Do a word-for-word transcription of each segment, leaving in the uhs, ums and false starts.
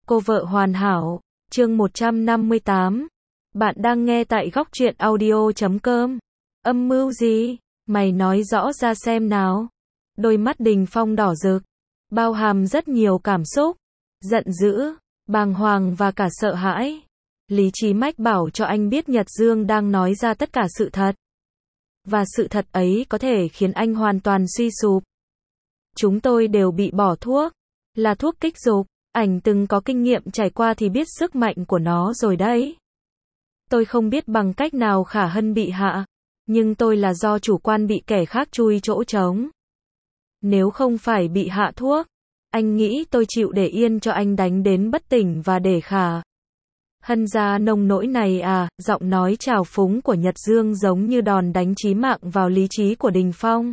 Cô vợ hoàn hảo, chương một trăm năm mươi tám. Bạn đang nghe tại góc truyện audio chấm com. Âm mưu gì? Mày nói rõ ra xem nào. Đôi mắt Đình Phong đỏ rực, bao hàm rất nhiều cảm xúc, giận dữ, bàng hoàng và cả sợ hãi. Lý trí mách bảo cho anh biết Nhật Dương đang nói ra tất cả sự thật. Và sự thật ấy có thể khiến anh hoàn toàn suy sụp. Chúng tôi đều bị bỏ thuốc, là thuốc kích dục. Ảnh từng có kinh nghiệm trải qua thì biết sức mạnh của nó rồi đấy. Tôi không biết bằng cách nào Khả Hân bị hạ, nhưng tôi là do chủ quan bị kẻ khác chui chỗ trống. Nếu không phải bị hạ thuốc, anh nghĩ tôi chịu để yên cho anh đánh đến bất tỉnh và để Khả Hân ra nông nỗi này à? Giọng nói trào phúng của Nhật Dương giống như đòn đánh chí mạng vào lý trí của Đình Phong,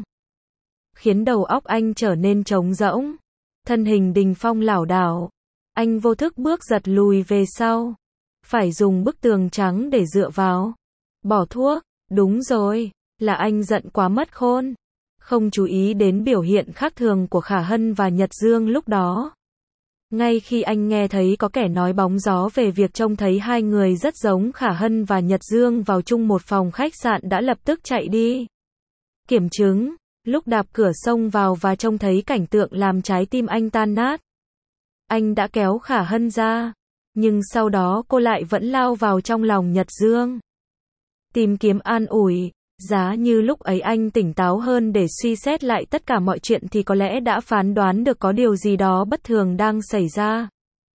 khiến đầu óc anh trở nên trống rỗng. Thân hình Đình Phong lảo đảo, anh vô thức bước giật lùi về sau, phải dùng bức tường trắng để dựa vào. Bỏ thuốc, đúng rồi, là anh giận quá mất khôn, không chú ý đến biểu hiện khác thường của Khả Hân và Nhật Dương lúc đó. Ngay khi anh nghe thấy có kẻ nói bóng gió về việc trông thấy hai người rất giống Khả Hân và Nhật Dương vào chung một phòng khách sạn đã lập tức chạy đi kiểm chứng. Lúc đạp cửa xông vào và trông thấy cảnh tượng làm trái tim anh tan nát, anh đã kéo Khả Hân ra, nhưng sau đó cô lại vẫn lao vào trong lòng Nhật Dương, tìm kiếm an ủi. Giá như lúc ấy anh tỉnh táo hơn để suy xét lại tất cả mọi chuyện thì có lẽ đã phán đoán được có điều gì đó bất thường đang xảy ra.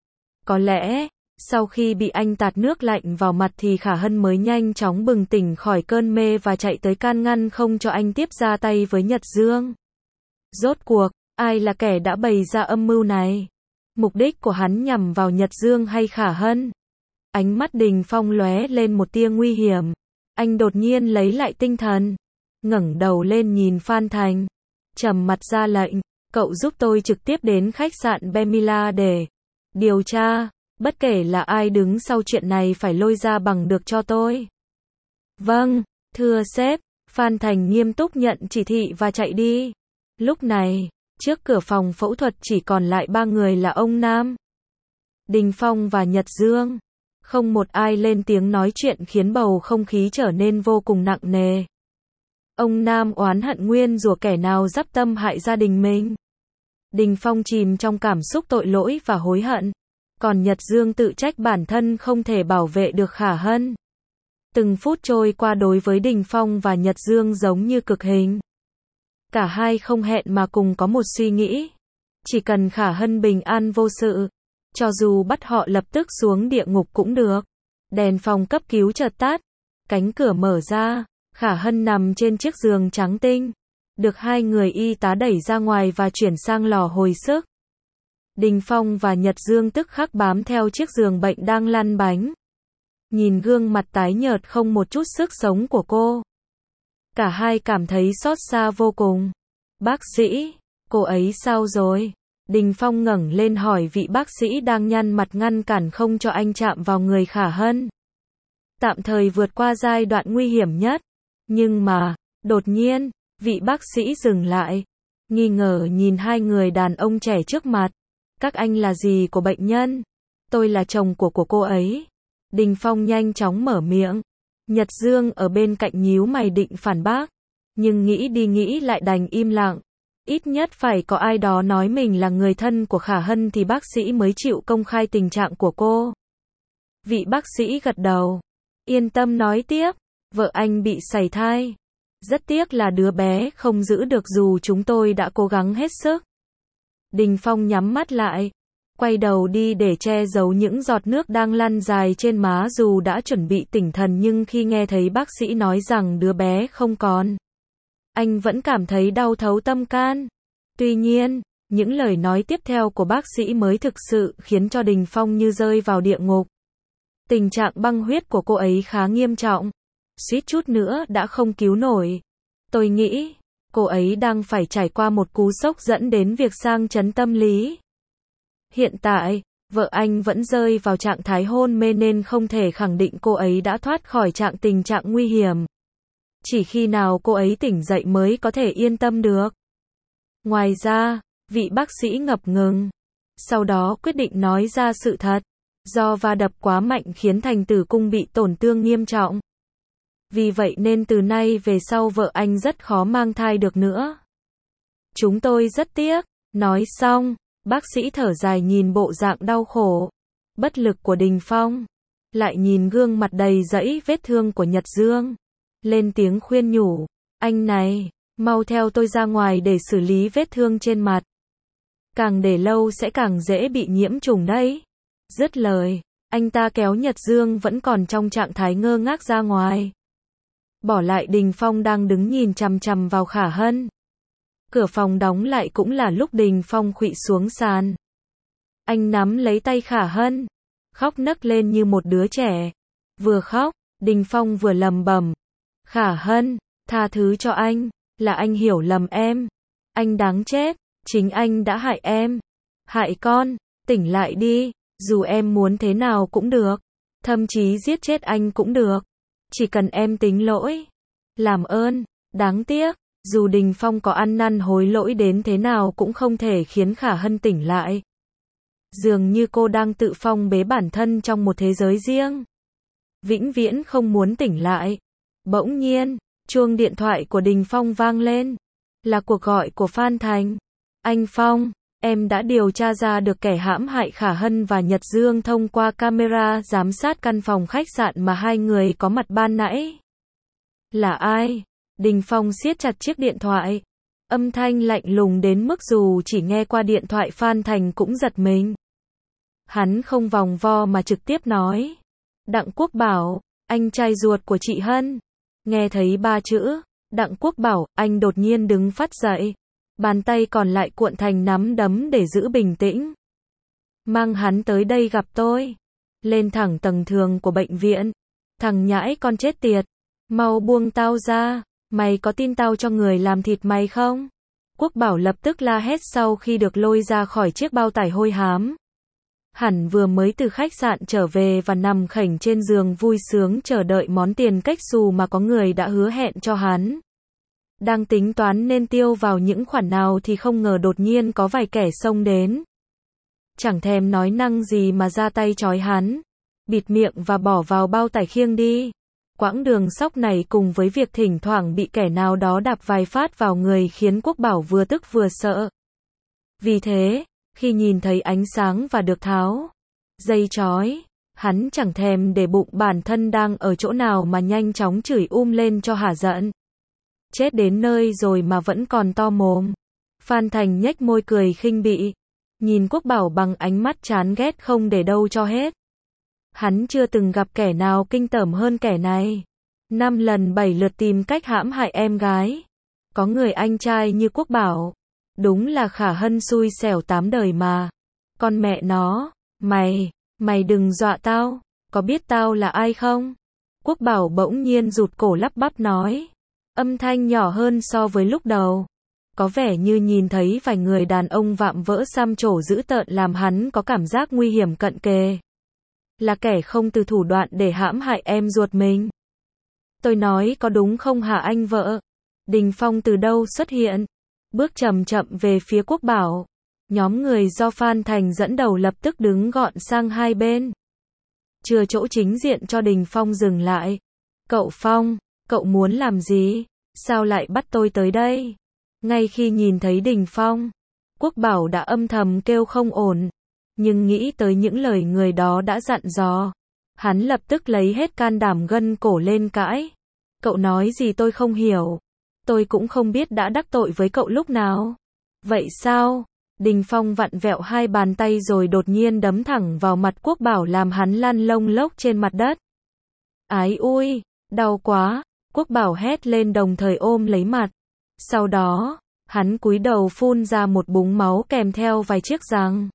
Có lẽ, sau khi bị anh tạt nước lạnh vào mặt thì Khả Hân mới nhanh chóng bừng tỉnh khỏi cơn mê và chạy tới can ngăn không cho anh tiếp ra tay với Nhật Dương. Rốt cuộc, ai là kẻ đã bày ra âm mưu này? Mục đích của hắn nhằm vào Nhật Dương hay Khả Hân? Ánh mắt Đình Phong lóe lên một tia nguy hiểm. Anh đột nhiên lấy lại tinh thần, ngẩng đầu lên nhìn Phan Thành, trầm mặt ra lệnh, cậu giúp tôi trực tiếp đến khách sạn Bemila để điều tra, bất kể là ai đứng sau chuyện này phải lôi ra bằng được cho tôi. Vâng, thưa sếp. Phan Thành nghiêm túc nhận chỉ thị và chạy đi. Lúc này, trước cửa phòng phẫu thuật chỉ còn lại ba người là ông Nam, Đình Phong và Nhật Dương. Không một ai lên tiếng nói chuyện khiến bầu không khí trở nên vô cùng nặng nề. Ông Nam oán hận nguyên rủa kẻ nào dắp tâm hại gia đình mình. Đình Phong chìm trong cảm xúc tội lỗi và hối hận. Còn Nhật Dương tự trách bản thân không thể bảo vệ được Khả Hân. Từng phút trôi qua đối với Đình Phong và Nhật Dương giống như cực hình. Cả hai không hẹn mà cùng có một suy nghĩ. Chỉ cần Khả Hân bình an vô sự, cho dù bắt họ lập tức xuống địa ngục cũng được. Đèn phòng cấp cứu chợt tắt, cánh cửa mở ra, Khả Hân nằm trên chiếc giường trắng tinh, được hai người y tá đẩy ra ngoài và chuyển sang lò hồi sức. Đình Phong và Nhật Dương tức khắc bám theo chiếc giường bệnh đang lăn bánh. Nhìn gương mặt tái nhợt không một chút sức sống của cô, cả hai cảm thấy xót xa vô cùng. Bác sĩ, cô ấy sao rồi? Đình Phong ngẩng lên hỏi vị bác sĩ đang nhăn mặt ngăn cản không cho anh chạm vào người Khả Hân. Tạm thời vượt qua giai đoạn nguy hiểm nhất. Nhưng mà, đột nhiên, vị bác sĩ dừng lại, nghi ngờ nhìn hai người đàn ông trẻ trước mặt. Các anh là gì của bệnh nhân? Tôi là chồng của của cô ấy. Đình Phong nhanh chóng mở miệng. Nhật Dương ở bên cạnh nhíu mày định phản bác, nhưng nghĩ đi nghĩ lại đành im lặng. Ít nhất phải có ai đó nói mình là người thân của Khả Hân thì bác sĩ mới chịu công khai tình trạng của cô. Vị bác sĩ gật đầu. Yên tâm nói tiếp, vợ anh bị sảy thai. Rất tiếc là đứa bé không giữ được dù chúng tôi đã cố gắng hết sức. Đình Phong nhắm mắt lại, quay đầu đi để che giấu những giọt nước đang lăn dài trên má dù đã chuẩn bị tỉnh thần nhưng khi nghe thấy bác sĩ nói rằng đứa bé không còn, anh vẫn cảm thấy đau thấu tâm can. Tuy nhiên, những lời nói tiếp theo của bác sĩ mới thực sự khiến cho Đình Phong như rơi vào địa ngục. Tình trạng băng huyết của cô ấy khá nghiêm trọng, suýt chút nữa đã không cứu nổi. Tôi nghĩ, cô ấy đang phải trải qua một cú sốc dẫn đến việc sang chấn tâm lý. Hiện tại, vợ anh vẫn rơi vào trạng thái hôn mê nên không thể khẳng định cô ấy đã thoát khỏi trạng tình trạng nguy hiểm. Chỉ khi nào cô ấy tỉnh dậy mới có thể yên tâm được. Ngoài ra, vị bác sĩ ngập ngừng, sau đó quyết định nói ra sự thật. Do va đập quá mạnh khiến thành tử cung bị tổn thương nghiêm trọng. Vì vậy nên từ nay về sau vợ anh rất khó mang thai được nữa. Chúng tôi rất tiếc. Nói xong, bác sĩ thở dài nhìn bộ dạng đau khổ, bất lực của Đình Phong. Lại nhìn gương mặt đầy dẫy vết thương của Nhật Dương. Lên tiếng khuyên nhủ. Anh này, mau theo tôi ra ngoài để xử lý vết thương trên mặt. Càng để lâu sẽ càng dễ bị nhiễm trùng đấy. Dứt lời, anh ta kéo Nhật Dương vẫn còn trong trạng thái ngơ ngác ra ngoài. Bỏ lại Đình Phong đang đứng nhìn chằm chằm vào Khả Hân. Cửa phòng đóng lại cũng là lúc Đình Phong khuỵu xuống sàn. Anh nắm lấy tay Khả Hân, khóc nấc lên như một đứa trẻ. Vừa khóc, Đình Phong vừa lầm bầm. Khả Hân, tha thứ cho anh, là anh hiểu lầm em. Anh đáng chết, chính anh đã hại em. Hại con, tỉnh lại đi, dù em muốn thế nào cũng được. Thậm chí giết chết anh cũng được. Chỉ cần em tính lỗi. Làm ơn, đáng tiếc, dù Đình Phong có ăn năn hối lỗi đến thế nào cũng không thể khiến Khả Hân tỉnh lại. Dường như cô đang tự phong bế bản thân trong một thế giới riêng. Vĩnh viễn không muốn tỉnh lại. Bỗng nhiên, chuông điện thoại của Đình Phong vang lên. Là cuộc gọi của Phan Thành. Anh Phong, em đã điều tra ra được kẻ hãm hại Khả Hân và Nhật Dương thông qua camera giám sát căn phòng khách sạn mà hai người có mặt ban nãy. Là ai? Đình Phong siết chặt chiếc điện thoại. Âm thanh lạnh lùng đến mức dù chỉ nghe qua điện thoại Phan Thành cũng giật mình. Hắn không vòng vo mà trực tiếp nói. Đặng Quốc Bảo, anh trai ruột của chị Hân. Nghe thấy ba chữ, Đặng Quốc Bảo, anh đột nhiên đứng phắt dậy. Bàn tay còn lại cuộn thành nắm đấm để giữ bình tĩnh. Mang hắn tới đây gặp tôi. Lên thẳng tầng thường của bệnh viện. Thằng nhãi con chết tiệt. Mau buông tao ra. Mày có tin tao cho người làm thịt mày không? Quốc Bảo lập tức la hét sau khi được lôi ra khỏi chiếc bao tải hôi hám. Hẳn vừa mới từ khách sạn trở về và nằm khểnh trên giường vui sướng chờ đợi món tiền cách xù mà có người đã hứa hẹn cho hắn. Đang tính toán nên tiêu vào những khoản nào thì không ngờ đột nhiên có vài kẻ xông đến. Chẳng thèm nói năng gì mà ra tay trói hắn, bịt miệng và bỏ vào bao tải khiêng đi. Quãng đường sóc này cùng với việc thỉnh thoảng bị kẻ nào đó đạp vài phát vào người khiến Quốc Bảo vừa tức vừa sợ. Vì thế, khi nhìn thấy ánh sáng và được tháo dây trói, hắn chẳng thèm để bụng bản thân đang ở chỗ nào mà nhanh chóng chửi um lên cho hả giận. Chết đến nơi rồi mà vẫn còn to mồm. Phan Thành nhếch môi cười khinh bỉ, nhìn Quốc Bảo bằng ánh mắt chán ghét không để đâu cho hết. Hắn chưa từng gặp kẻ nào kinh tởm hơn kẻ này. Năm lần bảy lượt tìm cách hãm hại em gái. Có người anh trai như Quốc Bảo. Đúng là Khả Hân xui xẻo tám đời mà. Con mẹ nó, mày, mày đừng dọa tao. Có biết tao là ai không? Quốc Bảo bỗng nhiên rụt cổ lắp bắp nói. Âm thanh nhỏ hơn so với lúc đầu. Có vẻ như nhìn thấy vài người đàn ông vạm vỡ xăm trổ dữ tợn làm hắn có cảm giác nguy hiểm cận kề. Là kẻ không từ thủ đoạn để hãm hại em ruột mình. Tôi nói có đúng không hả anh vợ? Đình Phong từ đâu xuất hiện? Bước chậm chậm về phía Quốc Bảo. Nhóm người do Phan Thành dẫn đầu lập tức đứng gọn sang hai bên. Chừa chỗ chính diện cho Đình Phong dừng lại. Cậu Phong, cậu muốn làm gì? Sao lại bắt tôi tới đây? Ngay khi nhìn thấy Đình Phong, Quốc Bảo đã âm thầm kêu không ổn. Nhưng nghĩ tới những lời người đó đã dặn dò, hắn lập tức lấy hết can đảm gân cổ lên cãi. Cậu nói gì tôi không hiểu. Tôi cũng không biết đã đắc tội với cậu lúc nào. Vậy sao? Đình Phong vặn vẹo hai bàn tay rồi đột nhiên đấm thẳng vào mặt Quốc Bảo làm hắn lăn lông lốc trên mặt đất. Ái ui, đau quá. Quốc Bảo hét lên đồng thời ôm lấy mặt. Sau đó, hắn cúi đầu phun ra một búng máu kèm theo vài chiếc răng.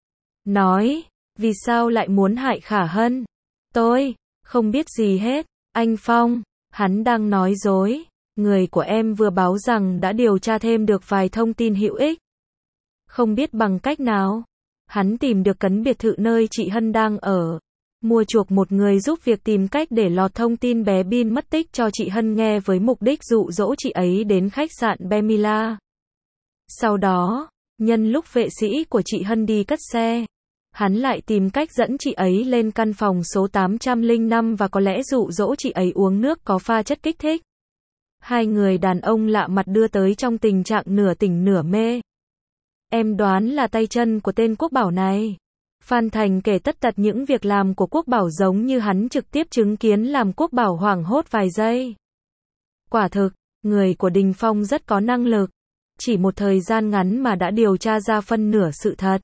Nói, vì sao lại muốn hại Khả Hân? Tôi, không biết gì hết. Anh Phong, hắn đang nói dối. Người của em vừa báo rằng đã điều tra thêm được vài thông tin hữu ích. Không biết bằng cách nào. Hắn tìm được cấn biệt thự nơi chị Hân đang ở. Mua chuộc một người giúp việc tìm cách để lọt thông tin bé Bin mất tích cho chị Hân nghe với mục đích dụ dỗ chị ấy đến khách sạn Bemila. Sau đó, Nhân lúc vệ sĩ của chị Hân đi cất xe, hắn lại tìm cách dẫn chị ấy lên căn phòng số tám trăm lẻ năm và có lẽ dụ dỗ chị ấy uống nước có pha chất kích thích. Hai người đàn ông lạ mặt đưa tới trong tình trạng nửa tỉnh nửa mê. Em đoán là tay chân của tên Quốc Bảo này. Phan Thành kể tất tật những việc làm của Quốc Bảo giống như hắn trực tiếp chứng kiến, làm Quốc Bảo hoảng hốt vài giây. Quả thực, người của Đình Phong rất có năng lực. Chỉ một thời gian ngắn mà đã điều tra ra phân nửa sự thật.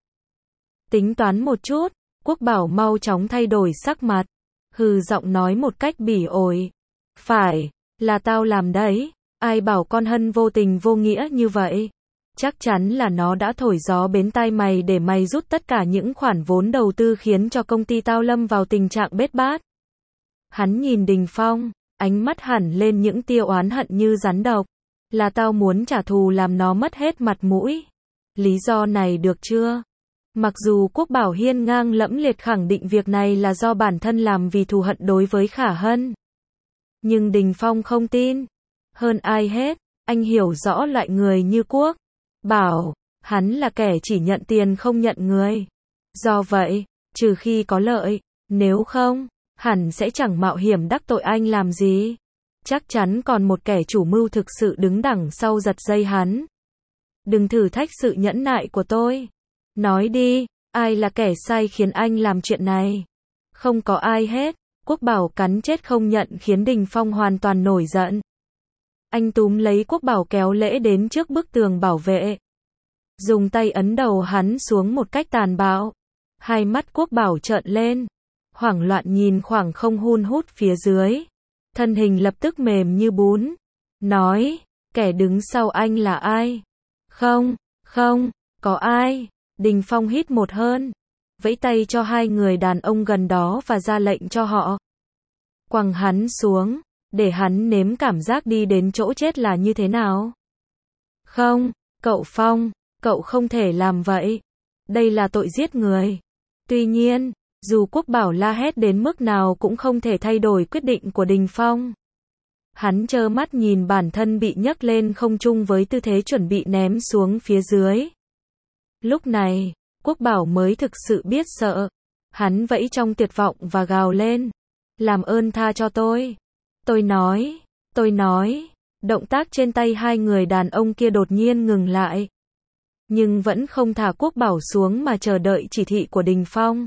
Tính toán một chút, Quốc Bảo mau chóng thay đổi sắc mặt. Hừ, giọng nói một cách bỉ ổi. Phải, là tao làm đấy. Ai bảo con Hân vô tình vô nghĩa như vậy? Chắc chắn là nó đã thổi gió bên tai mày để mày rút tất cả những khoản vốn đầu tư khiến cho công ty tao lâm vào tình trạng bết bát. Hắn nhìn Đình Phong, ánh mắt hẳn lên những tia oán hận như rắn độc. Là tao muốn trả thù làm nó mất hết mặt mũi. Lý do này được chưa? Mặc dù Quốc Bảo hiên ngang lẫm liệt khẳng định việc này là do bản thân làm vì thù hận đối với Khả Hân. Nhưng Đình Phong không tin. Hơn ai hết, anh hiểu rõ loại người như Quốc Bảo, hắn là kẻ chỉ nhận tiền không nhận người. Do vậy, trừ khi có lợi, nếu không, hẳn sẽ chẳng mạo hiểm đắc tội anh làm gì. Chắc chắn còn một kẻ chủ mưu thực sự đứng đằng sau giật dây hắn. Đừng thử thách sự nhẫn nại của tôi. Nói đi, ai là kẻ sai khiến anh làm chuyện này? Không có ai hết. Quốc Bảo cắn chết không nhận khiến Đình Phong hoàn toàn nổi giận. Anh túm lấy Quốc Bảo kéo lễ đến trước bức tường bảo vệ. Dùng tay ấn đầu hắn xuống một cách tàn bạo. Hai mắt Quốc Bảo trợn lên. Hoảng loạn nhìn khoảng không hun hút phía dưới. Thân hình lập tức mềm như bún. Nói, kẻ đứng sau anh là ai? Không, không, có ai? Đình Phong hít một hơi. Vẫy tay cho hai người đàn ông gần đó và ra lệnh cho họ quăng hắn xuống, để hắn nếm cảm giác đi đến chỗ chết là như thế nào. Không, cậu Phong, cậu không thể làm vậy. Đây là tội giết người. Tuy nhiên, dù Quốc Bảo la hét đến mức nào cũng không thể thay đổi quyết định của Đình Phong. Hắn trơ mắt nhìn bản thân bị nhấc lên không trung với tư thế chuẩn bị ném xuống phía dưới. Lúc này, Quốc Bảo mới thực sự biết sợ. Hắn vẫy trong tuyệt vọng và gào lên. Làm ơn tha cho tôi. Tôi nói, tôi nói. Động tác trên tay hai người đàn ông kia đột nhiên ngừng lại. Nhưng vẫn không thả Quốc Bảo xuống mà chờ đợi chỉ thị của Đình Phong.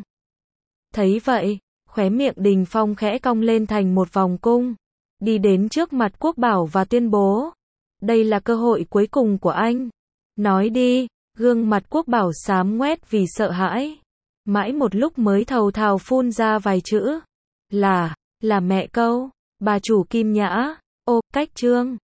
Thấy vậy, khóe miệng Đình Phong khẽ cong lên thành một vòng cung. Đi đến trước mặt Quốc Bảo và tuyên bố. Đây là cơ hội cuối cùng của anh. Nói đi. Gương mặt Quốc Bảo xám ngoét vì sợ hãi. Mãi một lúc mới thầu thào phun ra vài chữ. Là, là mẹ câu, bà chủ Kim Nhã. Ô, cách chương.